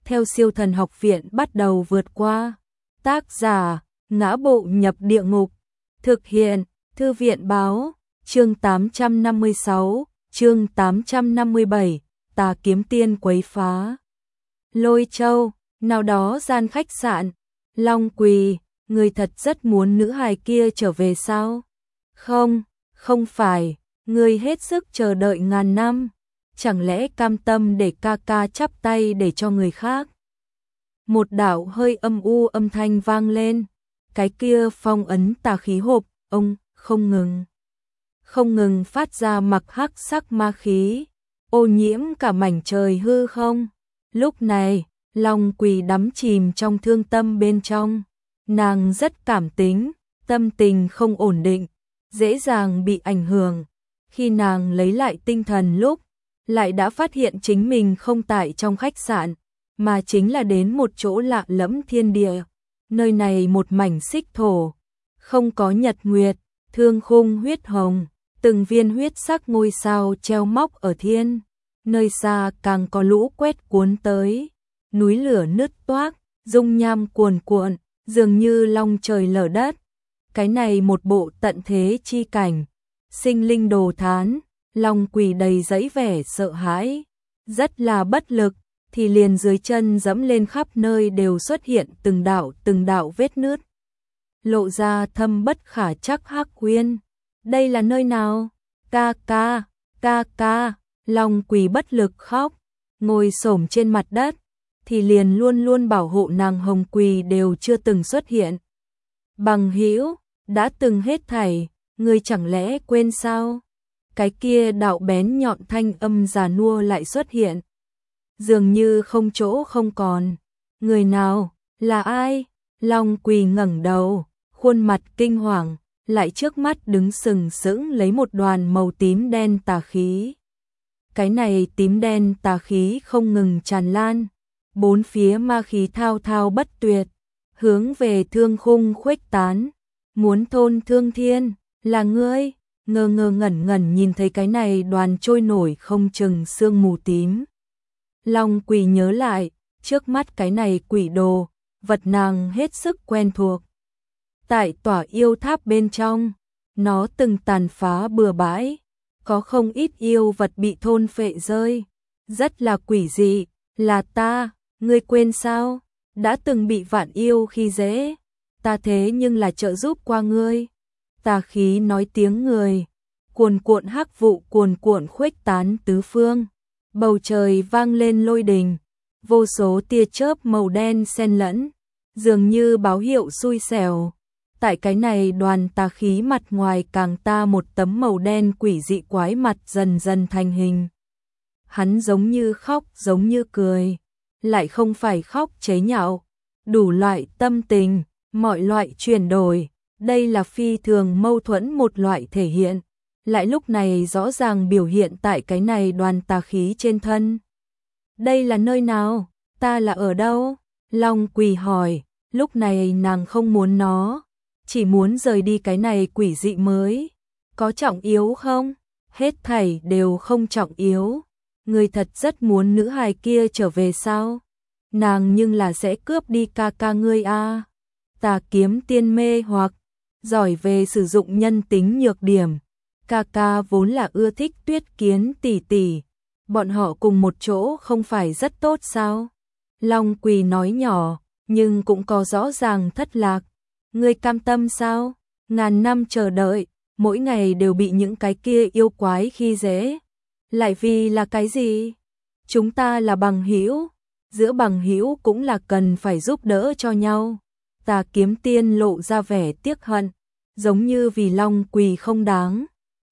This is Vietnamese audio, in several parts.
theo Siêu Thần Học Viện bắt đầu vượt qua. Tác giả: Ngã Bộ Nhập Địa Ngục. Thực hiện: Thư viện báo. Chương 856, chương 857, Tà Kiếm Tiên quấy phá. Lôi Châu, nào đó gian khách sạn. Long Quỳ, người thật rất muốn nữ hài kia trở về sao? Không, không phải, người hết sức chờ đợi ngàn năm. Chẳng lẽ cam tâm để ca ca chắp tay để cho người khác? Một đạo hơi âm u âm thanh vang lên. Cái kia phong ấn tà khí hộp, ông, không ngừng phát ra mặc hắc sắc ma khí, ô nhiễm cả mảnh trời hư không. Lúc này, Long Quỳ đắm chìm trong thương tâm bên trong. Nàng rất cảm tính, tâm tình không ổn định, dễ dàng bị ảnh hưởng. Khi nàng lấy lại tinh thần lúc, lại đã phát hiện chính mình không tại trong khách sạn, mà chính là đến một chỗ lạ lẫm thiên địa. Nơi này một mảnh xích thổ, không có nhật nguyệt, thương khung huyết hồng, từng viên huyết sắc ngôi sao treo móc ở thiên. Nơi xa càng có lũ quét cuốn tới, núi lửa nứt toác, dung nham cuồn cuộn, dường như long trời lở đất. Cái này một bộ tận thế chi cảnh, sinh linh đồ thán. Long Quỳ đầy dẫy vẻ sợ hãi, rất là bất lực, thì liền dưới chân dẫm lên khắp nơi đều xuất hiện từng đạo vết nứt, lộ ra thâm bất khả trắc hắc uyên. Đây là nơi nào? Ca ca, Long Quỳ bất lực khóc, ngồi xổm trên mặt đất, thì liền luôn luôn bảo hộ nàng Hồng Quỳ đều chưa từng xuất hiện. Bằng hữu, đã từng hết thảy, ngươi chẳng lẽ quên sao? Cái kia đạo bén nhọn thanh âm già nua lại xuất hiện. Dường như không chỗ không còn. Người nào? Là ai? Long Quỳ ngẩng đầu, khuôn mặt kinh hoàng, lại trước mắt đứng sừng sững lấy một đoàn màu tím đen tà khí. Cái này tím đen tà khí không ngừng tràn lan, bốn phía ma khí thao thao bất tuyệt, hướng về thương khung khuếch tán, muốn thôn thương thiên. Là ngươi? Ngơ ngẩn nhìn thấy cái này đoàn trôi nổi không chừng sương mù tím. Long Quỳ nhớ lại, trước mắt cái này quỷ đồ, vật nàng hết sức quen thuộc. Tại tỏa yêu tháp bên trong, nó từng tàn phá bừa bãi, có không ít yêu vật bị thôn phệ rơi, rất là quỷ dị. Là ta, ngươi quên sao? Đã từng bị vạn yêu khi dễ, ta thế nhưng là trợ giúp qua ngươi. Tà khí nói tiếng người, cuồn cuộn hắc vụ cuồn cuộn khuếch tán tứ phương, bầu trời vang lên lôi đình, vô số tia chớp màu đen xen lẫn, dường như báo hiệu xui xẻo. Tại cái này đoàn tà khí mặt ngoài càng ta một tấm màu đen quỷ dị quái mặt dần dần thành hình. Hắn giống như khóc giống như cười, lại không phải khóc chế nhạo, đủ loại tâm tình, mọi loại chuyển đổi. Đây là phi thường mâu thuẫn một loại thể hiện, lại lúc này rõ ràng biểu hiện tại cái này đoàn tà khí trên thân. Đây là nơi nào? Ta là ở đâu? Long Quỳ hỏi, lúc này nàng không muốn nó, chỉ muốn rời đi cái này quỷ dị mới. Có trọng yếu không? Hết thảy đều không trọng yếu. Người thật rất muốn nữ hài kia trở về sao? Nàng nhưng là sẽ cướp đi ca ca ngươi a. Tà Kiếm Tiên mê hoặc giỏi về sử dụng nhân tính nhược điểm. Ca ca vốn là ưa thích Tuyết Kiến tỷ tỷ, bọn họ cùng một chỗ không phải rất tốt sao? Long Quỳ nói nhỏ, nhưng cũng có rõ ràng thất lạc. Ngươi cam tâm sao? Ngàn năm chờ đợi, mỗi ngày đều bị những cái kia yêu quái khi dễ. Lại vì là cái gì? Chúng ta là bằng hữu, giữa bằng hữu cũng là cần phải giúp đỡ cho nhau. Tà Kiếm Tiên lộ ra vẻ tiếc hận, giống như vì Long Quỳ không đáng.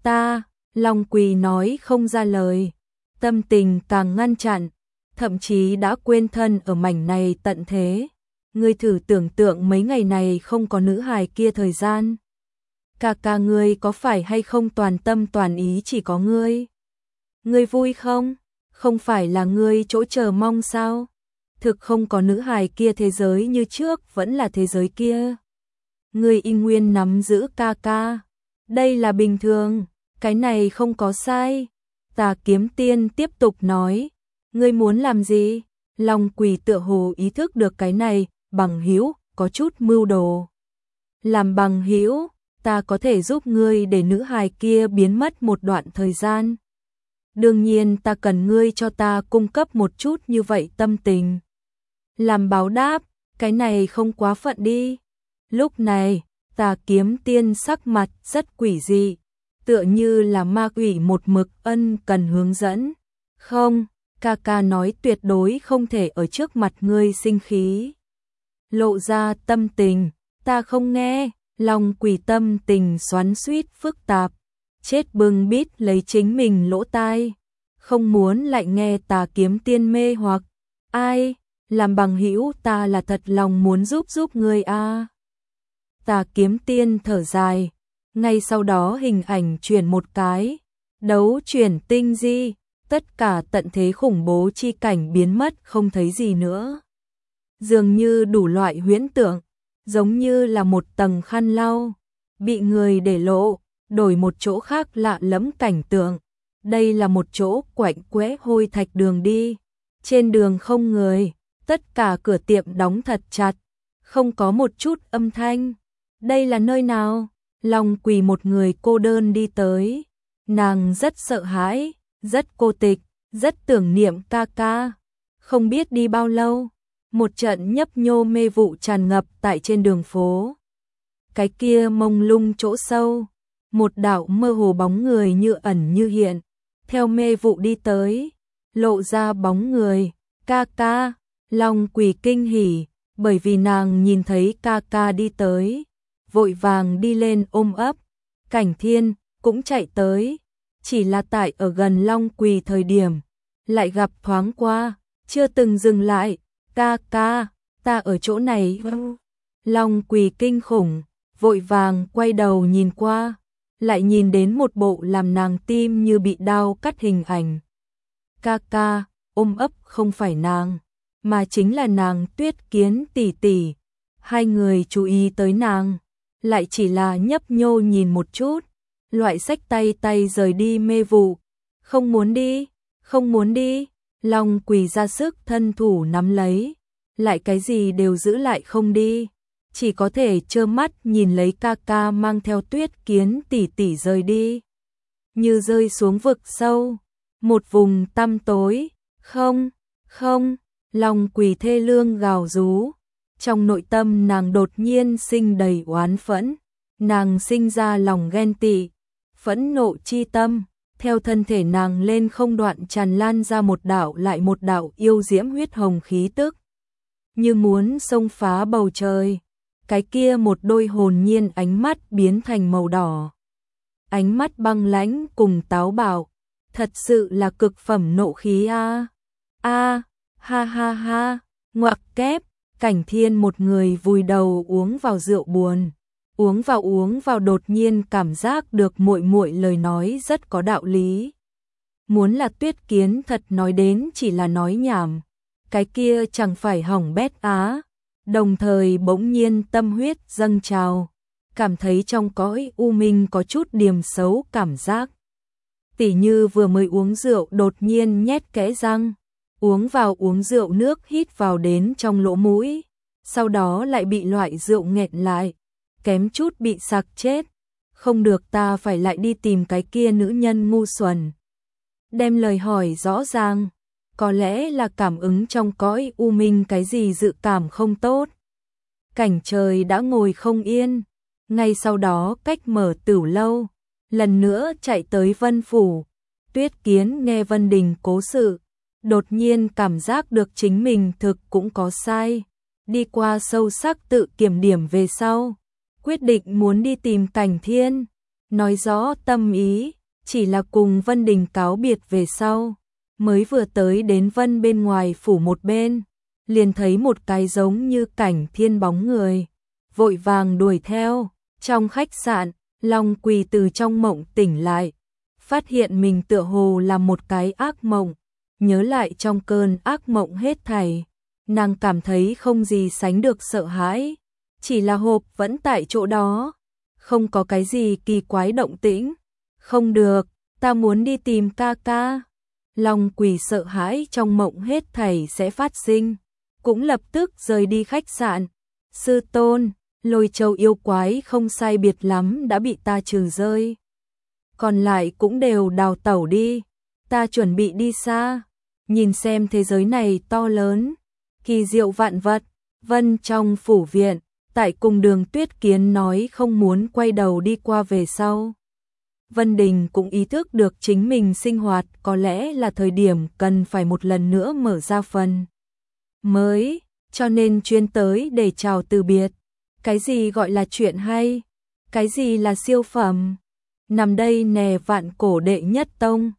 Long Quỳ nói không ra lời, tâm tình càng ngăn chặn, thậm chí đã quên thân ở mảnh này tận thế. Ngươi thử tưởng tượng mấy ngày này không có nữ hài kia thời gian. Ca ca ngươi có phải hay không toàn tâm toàn ý chỉ có ngươi? Ngươi vui không? Không phải là ngươi chỗ chờ mong sao? Thực không có nữ hài kia thế giới như trước vẫn là thế giới kia. Ngươi y nguyên nắm giữ ca ca. Đây là bình thường, cái này không có sai. Tà Kiếm Tiên tiếp tục nói. Ngươi muốn làm gì? Long Quỳ tựa hồ ý thức được cái này, bằng hữu, có chút mưu đồ. Làm bằng hữu, ta có thể giúp ngươi để nữ hài kia biến mất một đoạn thời gian. Đương nhiên ta cần ngươi cho ta cung cấp một chút như vậy tâm tình. Làm báo đáp, cái này không quá phận đi. Lúc này, Tà Kiếm Tiên sắc mặt rất quỷ dị, tựa như là ma quỷ một mực ân cần hướng dẫn. Không, ca ca nói tuyệt đối không thể ở trước mặt ngươi sinh khí. Lộ ra tâm tình, ta không nghe. Long Quỳ tâm tình xoắn xuýt phức tạp, chết bưng bít lấy chính mình lỗ tai, không muốn lại nghe Tà Kiếm Tiên mê hoặc. Ai, làm bằng hữu ta là thật lòng muốn giúp ngươi a. Tà Kiếm Tiên thở dài, ngay sau đó hình ảnh chuyển một cái, đấu chuyển tinh di, tất cả tận thế khủng bố chi cảnh biến mất không thấy gì nữa. Dường như đủ loại huyễn tượng, giống như là một tầng khăn lau, bị người để lộ, đổi một chỗ khác lạ lẫm cảnh tượng. Đây là một chỗ quạnh quẽ hôi thạch đường đi, trên đường không người, tất cả cửa tiệm đóng thật chặt, không có một chút âm thanh. Đây là nơi nào? Long Quỳ một người cô đơn đi tới, nàng rất sợ hãi, rất cô tịch, rất tưởng niệm ca ca. Không biết đi bao lâu, một trận nhấp nhô mê vụ tràn ngập tại trên đường phố. Cái kia mông lung chỗ sâu, một đạo mơ hồ bóng người như ẩn như hiện, theo mê vụ đi tới, lộ ra bóng người, ca ca. Long Quỳ kinh hỉ, bởi vì nàng nhìn thấy ca ca đi tới, vội vàng đi lên ôm ấp. Cảnh Thiên cũng chạy tới, chỉ là tại ở gần Long Quỳ thời điểm, lại gặp thoáng qua, chưa từng dừng lại. Ca ca, ta ở chỗ này. Long Quỳ kinh khủng, vội vàng quay đầu nhìn qua, lại nhìn đến một bộ làm nàng tim như bị đau cắt hình ảnh. Ca ca, ôm ấp không phải nàng, mà chính là nàng Tuyết Kiến tỷ tỷ. Hai người chú ý tới nàng, lại chỉ là nhấp nhô nhìn một chút, loại xách tay rời đi mê vụ. Không muốn đi, không muốn đi. Long Quỳ ra sức thân thủ nắm lấy, lại cái gì đều giữ lại không đi, chỉ có thể trơ mắt nhìn lấy ca ca mang theo Tuyết Kiến tỷ tỷ rời đi, như rơi xuống vực sâu, một vùng tăm tối. Không, không. Long Quỳ thê lương gào rú, trong nội tâm nàng đột nhiên sinh đầy oán phẫn, nàng sinh ra lòng ghen tị, phẫn nộ chi tâm. Theo thân thể nàng lên không đoạn tràn lan ra một đạo lại một đạo yêu diễm huyết hồng khí tức, như muốn xông phá bầu trời. Cái kia một đôi hồn nhiên ánh mắt biến thành màu đỏ, ánh mắt băng lãnh cùng táo bạo, thật sự là cực phẩm nộ khí a. A, ha ha ha, ngoặc kép. Cảnh Thiên một người vùi đầu uống vào rượu buồn. Uống vào đột nhiên cảm giác được muội muội lời nói rất có đạo lý. Muốn là Tuyết Kiến thật nói đến chỉ là nói nhảm, cái kia chẳng phải hỏng bét á. Đồng thời bỗng nhiên tâm huyết dâng trào, cảm thấy trong cõi u minh có chút điềm xấu cảm giác. Tỉ như vừa mới uống rượu đột nhiên nhét kẽ răng, uống rượu nước hít vào đến trong lỗ mũi, sau đó lại bị loại rượu nghẹn lại, kém chút bị sặc chết. Không được, ta phải lại đi tìm cái kia nữ nhân ngu xuẩn. Đem lời hỏi rõ ràng, có lẽ là cảm ứng trong cõi u minh cái gì dự cảm không tốt. Cảnh Trời đã ngồi không yên, ngay sau đó cách mở tửu lâu, lần nữa chạy tới Vân Phủ. Tuyết Kiến nghe Vân Đình cố sự, đột nhiên cảm giác được chính mình thực cũng có sai. Đi qua sâu sắc tự kiểm điểm về sau, quyết định muốn đi tìm Cảnh Thiên, nói rõ tâm ý, chỉ là cùng Vân Đình cáo biệt về sau, mới vừa tới đến Vân bên ngoài phủ một bên, liền thấy một cái giống như Cảnh Thiên bóng người, vội vàng đuổi theo. Trong khách sạn, Long Quỳ từ trong mộng tỉnh lại, phát hiện mình tựa hồ là một cái ác mộng, nhớ lại trong cơn ác mộng hết thảy, nàng cảm thấy không gì sánh được sợ hãi, chỉ là hộp vẫn tại chỗ đó, không có cái gì kỳ quái động tĩnh. Không được, ta muốn đi tìm ca ca. Long Quỳ sợ hãi trong mộng hết thảy sẽ phát sinh, cũng lập tức rời đi khách sạn. Sư tôn, Lôi Châu yêu quái không sai biệt lắm đã bị ta trừ rơi. Còn lại cũng đều đào tẩu đi, ta chuẩn bị đi xa, nhìn xem thế giới này to lớn, kỳ diệu vạn vật. Vân trong phủ viện, tại cùng Đường Tuyết Kiến nói không muốn quay đầu đi qua về sau. Vân Đình cũng ý thức được chính mình sinh hoạt có lẽ là thời điểm cần phải một lần nữa mở ra phần mới, cho nên chuyên tới để chào từ biệt. Cái gì gọi là chuyện hay? Cái gì là siêu phẩm? Nằm đây nè, vạn cổ đệ nhất tông,